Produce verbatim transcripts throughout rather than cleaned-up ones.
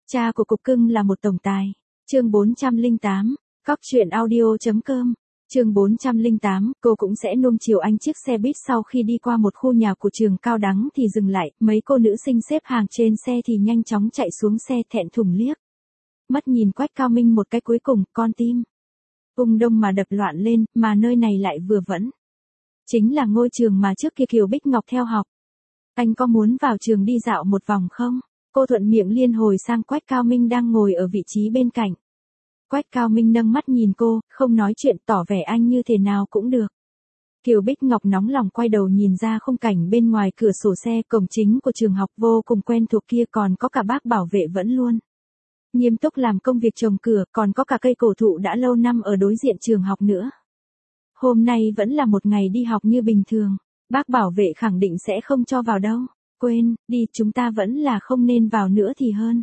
Cha của cục cưng là một tổng tài. Chương bốn trăm lẻ tám, cóc truyện audio chấm com. Chương bốn trăm lẻ tám, cô cũng sẽ nuông chiều anh. Chiếc xe buýt sau khi đi qua một khu nhà của trường cao đẳng thì dừng lại, mấy cô nữ sinh xếp hàng trên xe thì nhanh chóng chạy xuống xe thẹn thùng liếc mắt nhìn Quách Cao Minh một cái cuối cùng, con tim ung đông mà đập loạn lên, mà nơi này lại vừa vẫn chính là ngôi trường mà trước kia Kiều Bích Ngọc theo học. Anh có muốn vào trường đi dạo một vòng không? Cô thuận miệng liên hồi sang Quách Cao Minh đang ngồi ở vị trí bên cạnh. Quách Cao Minh nâng mắt nhìn cô, không nói chuyện, tỏ vẻ anh như thế nào cũng được. Kiều Bích Ngọc nóng lòng quay đầu nhìn ra khung cảnh bên ngoài cửa sổ xe, cổng chính của trường học vô cùng quen thuộc kia, còn có cả bác bảo vệ vẫn luôn nghiêm túc làm công việc trồng cửa, còn có cả cây cổ thụ đã lâu năm ở đối diện trường học nữa. Hôm nay vẫn là một ngày đi học như bình thường, bác bảo vệ khẳng định sẽ không cho vào đâu. Quên, đi, chúng ta vẫn là không nên vào nữa thì hơn.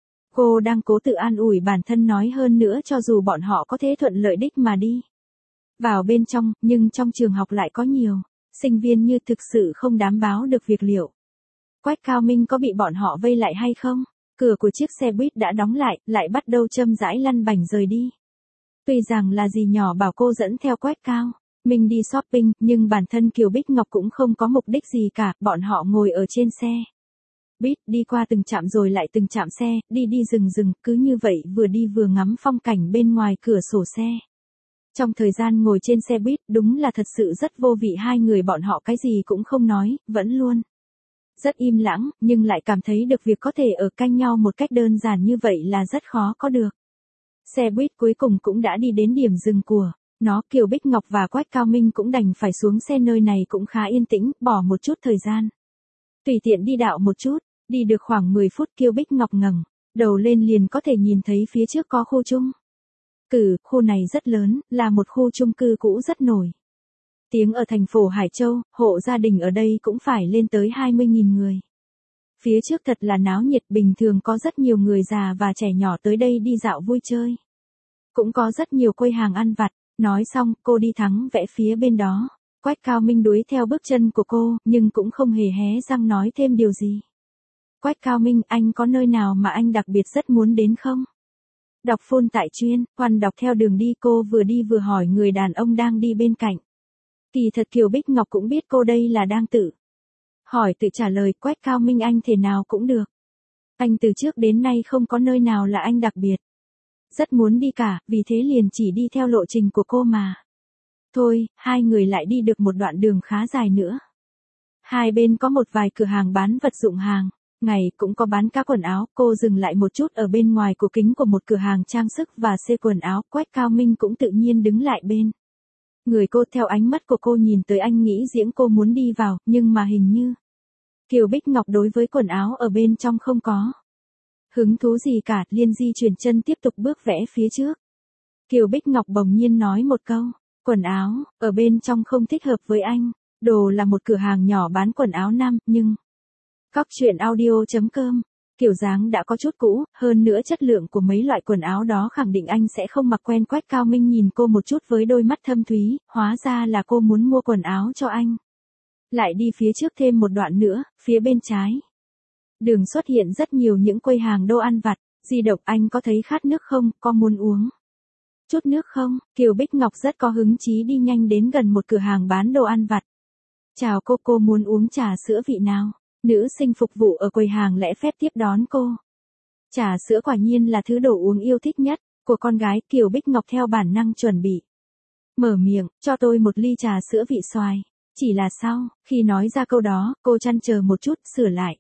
Cô đang cố tự an ủi bản thân, nói hơn nữa cho dù bọn họ có thế thuận lợi đích mà đi vào bên trong, nhưng trong trường học lại có nhiều sinh viên như thực sự không đảm bảo được việc liệu Quách Cao Minh có bị bọn họ vây lại hay không. Cửa của chiếc xe buýt đã đóng lại, lại bắt đầu chậm rãi lăn bánh rời đi. Tuy rằng là dì nhỏ bảo cô dẫn theo Quách Cao Minh đi shopping, nhưng bản thân Kiều Bích Ngọc cũng không có mục đích gì cả. Bọn họ ngồi ở trên xe buýt, đi qua từng trạm rồi lại từng trạm xe, đi đi dừng dừng, cứ như vậy vừa đi vừa ngắm phong cảnh bên ngoài cửa sổ xe. Trong thời gian ngồi trên xe buýt, đúng là thật sự rất vô vị. Hai người bọn họ cái gì cũng không nói, vẫn luôn rất im lặng, nhưng lại cảm thấy được việc có thể ở cạnh nhau một cách đơn giản như vậy là rất khó có được. Xe buýt cuối cùng cũng đã đi đến điểm dừng của nó. Kiều Bích Ngọc và Quách Cao Minh cũng đành phải xuống xe. Nơi này cũng khá yên tĩnh, bỏ một chút thời gian tùy tiện đi dạo một chút. Đi được khoảng mười phút, Kiều Bích Ngọc ngẩng đầu lên liền có thể nhìn thấy phía trước có khu chung cư. Khu này rất lớn, là một khu chung cư cũ rất nổi tiếng ở thành phố Hải Châu, hộ gia đình ở đây cũng phải lên tới hai mươi nghìn người. Phía trước thật là náo nhiệt, bình thường có rất nhiều người già và trẻ nhỏ tới đây đi dạo vui chơi. Cũng có rất nhiều quầy hàng ăn vặt. Nói xong, cô đi thẳng vẽ phía bên đó. Quách Cao Minh đuổi theo bước chân của cô, nhưng cũng không hề hé răng nói thêm điều gì. Quách Cao Minh, anh có nơi nào mà anh đặc biệt rất muốn đến không? Đọc phôn tại chuyên, quan đọc theo đường đi. Cô vừa đi vừa hỏi người đàn ông đang đi bên cạnh. Kỳ thật Kiều Bích Ngọc cũng biết cô đây là đang tự hỏi tự trả lời. Quách Cao Minh, anh thế nào cũng được. Anh từ trước đến nay không có nơi nào là anh đặc biệt rất muốn đi cả, vì thế liền chỉ đi theo lộ trình của cô mà. Thôi, hai người lại đi được một đoạn đường khá dài nữa. Hai bên có một vài cửa hàng bán vật dụng hàng ngày, cũng có bán cá quần áo. Cô dừng lại một chút ở bên ngoài của kính của một cửa hàng trang sức và xê quần áo. Quách Cao Minh cũng tự nhiên đứng lại bên người cô. Theo ánh mắt của cô nhìn tới, anh nghĩ diễn cô muốn đi vào, nhưng mà hình như Kiều Bích Ngọc đối với quần áo ở bên trong không có hứng thú gì cả, liền di chuyển chân tiếp tục bước vẽ phía trước. Kiều Bích Ngọc bỗng nhiên nói một câu, quần áo ở bên trong không thích hợp với anh. Đồ là một cửa hàng nhỏ bán quần áo nam, nhưng cóc truyện audio chấm com, kiểu dáng đã có chút cũ, hơn nữa chất lượng của mấy loại quần áo đó khẳng định anh sẽ không mặc quen. Quách Cao Minh nhìn cô một chút với đôi mắt thâm thúy, hóa ra là cô muốn mua quần áo cho anh. Lại đi phía trước thêm một đoạn nữa, phía bên trái đường xuất hiện rất nhiều những quầy hàng đồ ăn vặt. Di động, anh có thấy khát nước không, có muốn uống chút nước không? Kiều Bích Ngọc rất có hứng chí đi nhanh đến gần một cửa hàng bán đồ ăn vặt. Chào cô, cô muốn uống trà sữa vị nào? Nữ sinh phục vụ ở quầy hàng lễ phép tiếp đón cô. Trà sữa quả nhiên là thứ đồ uống yêu thích nhất của con gái. Kiều Bích Ngọc theo bản năng chuẩn bị mở miệng, cho tôi một ly trà sữa vị xoài. Chỉ là sau khi nói ra câu đó, cô trăn chờ một chút, sửa lại.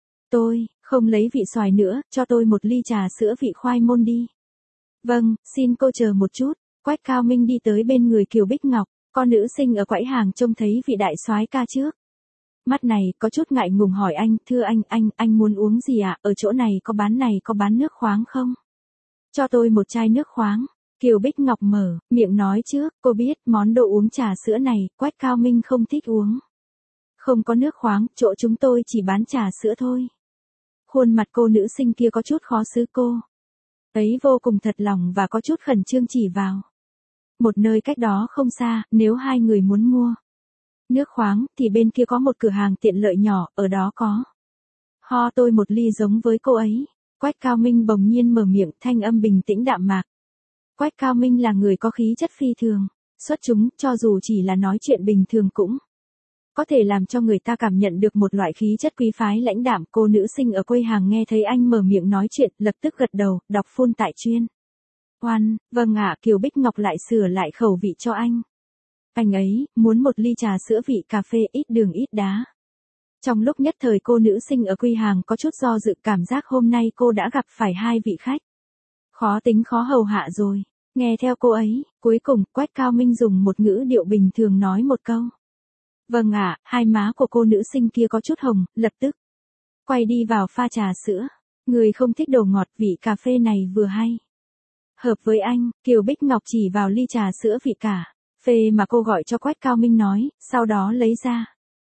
Tôi không lấy vị xoài nữa, cho tôi một ly trà sữa vị khoai môn đi. Vâng, xin cô chờ một chút. Quách Cao Minh đi tới bên người Kiều Bích Ngọc. Con nữ sinh ở quầy hàng trông thấy vị đại soái ca trước mắt này, có chút ngại ngùng hỏi anh, thưa anh, anh, anh muốn uống gì ạ? À? Ở chỗ này có bán này có bán nước khoáng không? Cho tôi một chai nước khoáng. Kiều Bích Ngọc mở miệng nói trước, cô biết món đồ uống trà sữa này, Quách Cao Minh không thích uống. Không có nước khoáng, chỗ chúng tôi chỉ bán trà sữa thôi. Khuôn mặt cô nữ sinh kia có chút khó xử. Cô ấy vô cùng thật lòng và có chút khẩn trương chỉ vào một nơi cách đó không xa. Nếu hai người muốn mua nước khoáng, thì bên kia có một cửa hàng tiện lợi nhỏ, ở đó có. Ho tôi một ly giống với cô ấy. Quách Cao Minh bỗng nhiên mở miệng, thanh âm bình tĩnh đạm mạc. Quách Cao Minh là người có khí chất phi thường, xuất chúng, cho dù chỉ là nói chuyện bình thường cũng có thể làm cho người ta cảm nhận được một loại khí chất quý phái lãnh đạm. Cô nữ sinh ở quầy hàng nghe thấy anh mở miệng nói chuyện, lập tức gật đầu, đọc phun tại chuyên. Oan, vâng ạ, Kiều Bích Ngọc lại sửa lại khẩu vị cho anh. Anh ấy, muốn một ly trà sữa vị cà phê ít đường ít đá. Trong lúc nhất thời cô nữ sinh ở quầy hàng có chút do dự, cảm giác hôm nay cô đã gặp phải hai vị khách. Khó tính khó hầu hạ rồi. Nghe theo cô ấy, cuối cùng, Quách Cao Minh dùng một ngữ điệu bình thường nói một câu. Vâng ạ, hai má của cô nữ sinh kia có chút hồng, lập tức quay đi vào pha trà sữa. Người không thích đồ ngọt, vị cà phê này vừa hay hợp với anh. Kiều Bích Ngọc chỉ vào ly trà sữa vị cà phê mà cô gọi cho Quách Cao Minh nói, sau đó lấy ra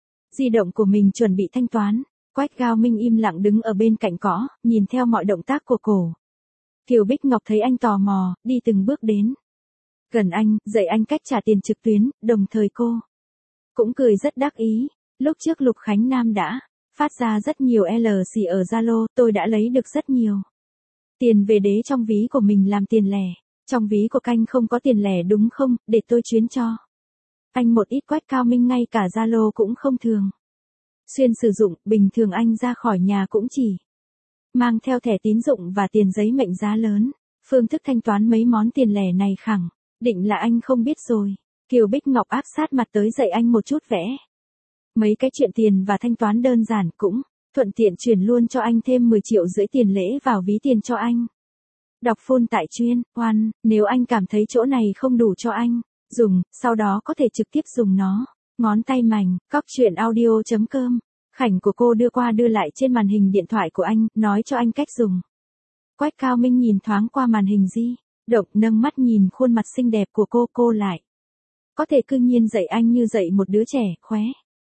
di động của mình chuẩn bị thanh toán. Quách Cao Minh im lặng đứng ở bên cạnh cỏ, nhìn theo mọi động tác của cô. Kiều Bích Ngọc thấy anh tò mò, đi từng bước đến gần anh, dạy anh cách trả tiền trực tuyến, đồng thời cô cũng cười rất đắc ý. Lúc trước Lục Khánh Nam đã phát ra rất nhiều lờ xê ở Zalo, tôi đã lấy được rất nhiều tiền về đế trong ví của mình làm tiền lẻ. Trong ví của canh không có tiền lẻ đúng không, để tôi chuyến cho anh một ít. Quách Cao Minh ngay cả Zalo cũng không thường xuyên sử dụng, bình thường anh ra khỏi nhà cũng chỉ mang theo thẻ tín dụng và tiền giấy mệnh giá lớn. Phương thức thanh toán mấy món tiền lẻ này khẳng định là anh không biết rồi. Kiều Bích Ngọc áp sát mặt tới dạy anh một chút vẽ mấy cái chuyện tiền và thanh toán đơn giản, cũng thuận tiện chuyển luôn cho anh thêm mười triệu rưỡi tiền lễ vào ví tiền cho anh. Đọc phun tại chuyên. Oan, nếu anh cảm thấy chỗ này không đủ cho anh dùng, sau đó có thể trực tiếp dùng nó. Ngón tay mảnh, cóc truyện audio chấm com. Khảnh của cô đưa qua đưa lại trên màn hình điện thoại của anh, nói cho anh cách dùng. Quách Cao Minh nhìn thoáng qua màn hình di động, nâng mắt nhìn khuôn mặt xinh đẹp của cô, cô lại có thể cương nhiên dạy anh như dạy một đứa trẻ, khóe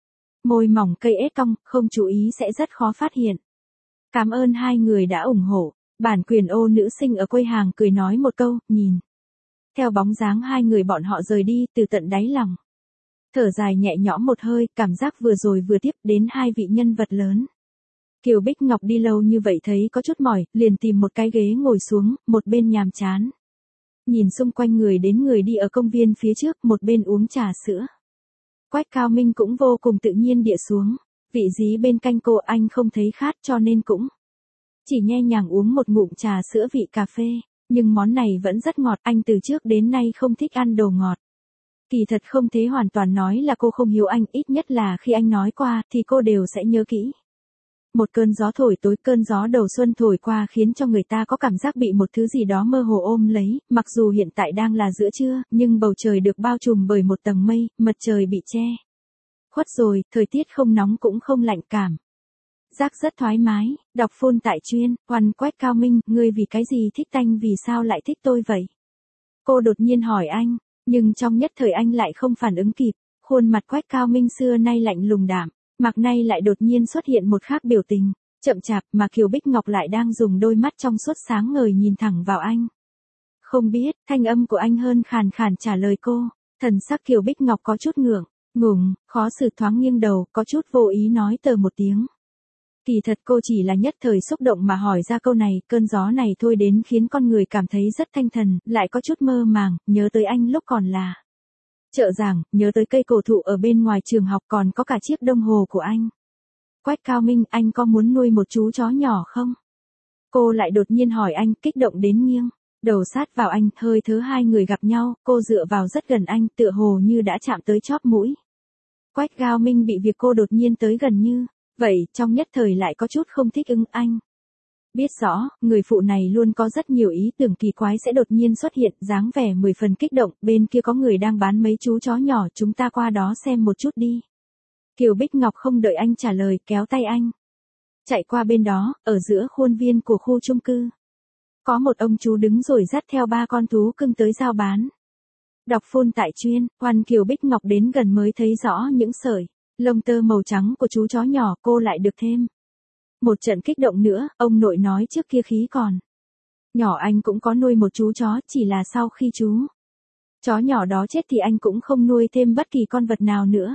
môi mỏng cây ếch cong, không chú ý sẽ rất khó phát hiện. Cảm ơn hai người đã ủng hộ. Bản quyền ô nữ sinh ở quầy hàng cười nói một câu, nhìn theo bóng dáng hai người bọn họ rời đi, từ tận đáy lòng thở dài nhẹ nhõm một hơi, cảm giác vừa rồi vừa tiếp đến hai vị nhân vật lớn. Kiều Bích Ngọc đi lâu như vậy thấy có chút mỏi, liền tìm một cái ghế ngồi xuống, một bên nhàm chán nhìn xung quanh người đến người đi ở công viên phía trước, một bên uống trà sữa. Quách Cao Minh cũng vô cùng tự nhiên địa xuống vị trí bên cạnh cô. Anh không thấy khát cho nên cũng chỉ nhe nhàng uống một ngụm trà sữa vị cà phê, nhưng món này vẫn rất ngọt. Anh từ trước đến nay không thích ăn đồ ngọt. Kỳ thật không thế hoàn toàn nói là cô không hiếu anh, ít nhất là khi anh nói qua thì cô đều sẽ nhớ kỹ. Một cơn gió thổi tối, cơn gió đầu xuân thổi qua khiến cho người ta có cảm giác bị một thứ gì đó mơ hồ ôm lấy. Mặc dù hiện tại đang là giữa trưa, nhưng bầu trời được bao trùm bởi một tầng mây, mặt trời bị che khuất rồi, thời tiết không nóng cũng không lạnh, cảm giác rất thoải mái. Đọc phun tại chuyên. Oan, Quách Cao Minh, ngươi vì cái gì thích tanh, vì sao lại thích tôi vậy? Cô đột nhiên hỏi anh, nhưng trong nhất thời anh lại không phản ứng kịp. Khuôn mặt Quách Cao Minh xưa nay lạnh lùng đạm mặc nay lại đột nhiên xuất hiện một khác biểu tình chậm chạp, mà Kiều Bích Ngọc lại đang dùng đôi mắt trong suốt sáng ngời nhìn thẳng vào anh. Không biết, thanh âm của anh hơn khàn khàn trả lời cô. Thần sắc Kiều Bích Ngọc có chút ngượng ngùng, khó xử, thoáng nghiêng đầu, có chút vô ý nói tờ một tiếng. Kỳ thật cô chỉ là nhất thời xúc động mà hỏi ra câu này. Cơn gió này thôi đến khiến con người cảm thấy rất thanh thần, lại có chút mơ màng, nhớ tới anh lúc còn là trợ giảng, nhớ tới cây cổ thụ ở bên ngoài trường học, còn có cả chiếc đồng hồ của anh. Quách Cao Minh, anh có muốn nuôi một chú chó nhỏ không? Cô lại đột nhiên hỏi anh, kích động đến nghiêng đầu sát vào anh, hơi thớ hai người gặp nhau, cô dựa vào rất gần anh, tựa hồ như đã chạm tới chóp mũi. Quách Cao Minh bị việc cô đột nhiên tới gần như vậy, trong nhất thời lại có chút không thích ứng. Anh biết rõ, người phụ này luôn có rất nhiều ý tưởng kỳ quái sẽ đột nhiên xuất hiện, dáng vẻ mười phần kích động. Bên kia có người đang bán mấy chú chó nhỏ, chúng ta qua đó xem một chút đi. Kiều Bích Ngọc không đợi anh trả lời, kéo tay anh chạy qua bên đó. Ở giữa khuôn viên của khu chung cư có một ông chú đứng rồi dắt theo ba con thú cưng tới giao bán. Đọc phun tại chuyên. Oan, Kiều Bích Ngọc đến gần mới thấy rõ những sợi lông tơ màu trắng của chú chó nhỏ. Cô lại được thêm một trận kích động nữa. Ông nội nói trước kia khí còn nhỏ anh cũng có nuôi một chú chó, chỉ là sau khi chú chó nhỏ đó chết thì anh cũng không nuôi thêm bất kỳ con vật nào nữa.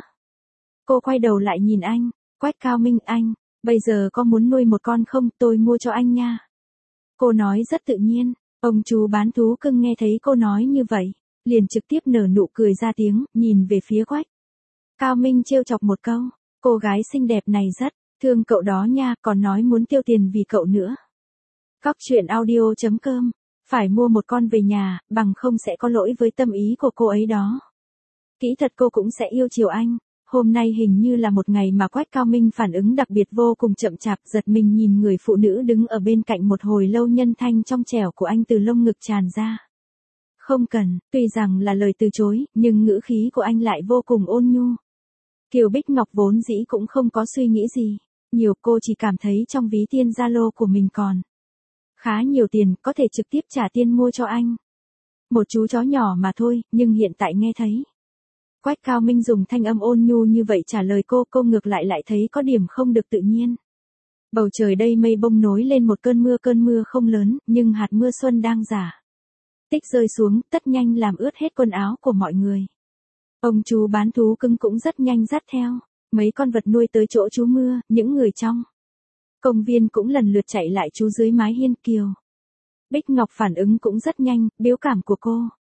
Cô quay đầu lại nhìn anh. Quách Cao Minh, anh bây giờ có muốn nuôi một con không, tôi mua cho anh nha. Cô nói rất tự nhiên, ông chú bán thú cưng nghe thấy cô nói như vậy, liền trực tiếp nở nụ cười ra tiếng, nhìn về phía Quách Cao Minh trêu chọc một câu, cô gái xinh đẹp này rất thương cậu đó nha, còn nói muốn tiêu tiền vì cậu nữa. Cóc truyện audio chấm com, phải mua một con về nhà, bằng không sẽ có lỗi với tâm ý của cô ấy đó. Kỹ thật cô cũng sẽ yêu chiều anh. Hôm nay hình như là một ngày mà Quách Cao Minh phản ứng đặc biệt vô cùng chậm chạp, giật mình nhìn người phụ nữ đứng ở bên cạnh một hồi lâu, nhân thanh trong trẻo của anh từ lông ngực tràn ra. Không cần, tuy rằng là lời từ chối, nhưng ngữ khí của anh lại vô cùng ôn nhu. Kiều Bích Ngọc vốn dĩ cũng không có suy nghĩ gì, nhiều, cô chỉ cảm thấy trong ví tiền Zalo của mình còn khá nhiều tiền, có thể trực tiếp trả tiền mua cho anh. Một chú chó nhỏ mà thôi, nhưng hiện tại nghe thấy Quách Cao Minh dùng thanh âm ôn nhu như vậy trả lời cô, cô ngược lại lại thấy có điểm không được tự nhiên. Bầu trời đây mây bông nối lên một cơn mưa, cơn mưa không lớn, nhưng hạt mưa xuân đang rả tích rơi xuống, tất nhanh làm ướt hết quần áo của mọi người. Ông chú bán thú cưng cũng rất nhanh dắt theo mấy con vật nuôi tới chỗ trú mưa, những người trong công viên cũng lần lượt chạy lại trú dưới mái hiên. Kiều Bích Ngọc phản ứng cũng rất nhanh, biểu cảm của cô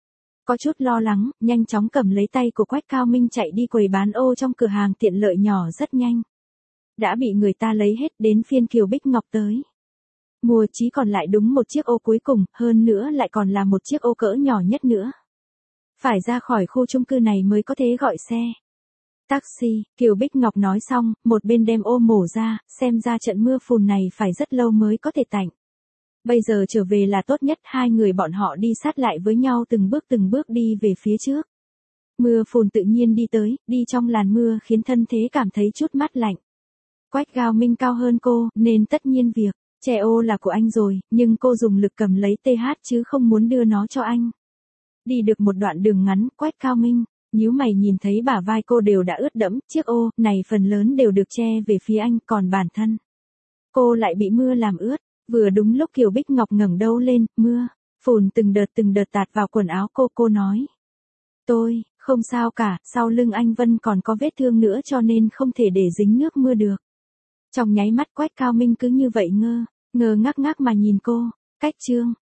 có chút lo lắng, nhanh chóng cầm lấy tay của Quách Cao Minh chạy đi quầy bán ô trong cửa hàng tiện lợi nhỏ. Rất nhanh đã bị người ta lấy hết, đến phiên Kiều Bích Ngọc tới mua, chỉ còn lại đúng một chiếc ô cuối cùng, hơn nữa lại còn là một chiếc ô cỡ nhỏ nhất nữa. Phải ra khỏi khu chung cư này mới có thể gọi xe taxi. Kiều Bích Ngọc nói xong, một bên đem ô mổ ra, xem ra trận mưa phùn này phải rất lâu mới có thể tạnh. Bây giờ trở về là tốt nhất. Hai người bọn họ đi sát lại với nhau, từng bước từng bước đi về phía trước. Mưa phùn tự nhiên đi tới, đi trong làn mưa khiến thân thế cảm thấy chút mát lạnh. Quách Cao Minh cao hơn cô, nên tất nhiên việc che ô là của anh rồi, nhưng cô dùng lực cầm lấy tê hát chứ không muốn đưa nó cho anh. Đi được một đoạn đường ngắn, Quách Cao Minh nhíu mày nhìn thấy bả vai cô đều đã ướt đẫm, chiếc ô này phần lớn đều được che về phía anh, còn bản thân cô lại bị mưa làm ướt. Vừa đúng lúc Kiều Bích Ngọc ngẩng đầu lên, mưa phùn từng đợt từng đợt tạt vào quần áo cô. Cô nói, tôi không sao cả, sau lưng anh Vân còn có vết thương nữa cho nên không thể để dính nước mưa được. Trong nháy mắt Quách Cao Minh cứ như vậy ngơ ngơ ngác ngác mà nhìn cô. Cách chương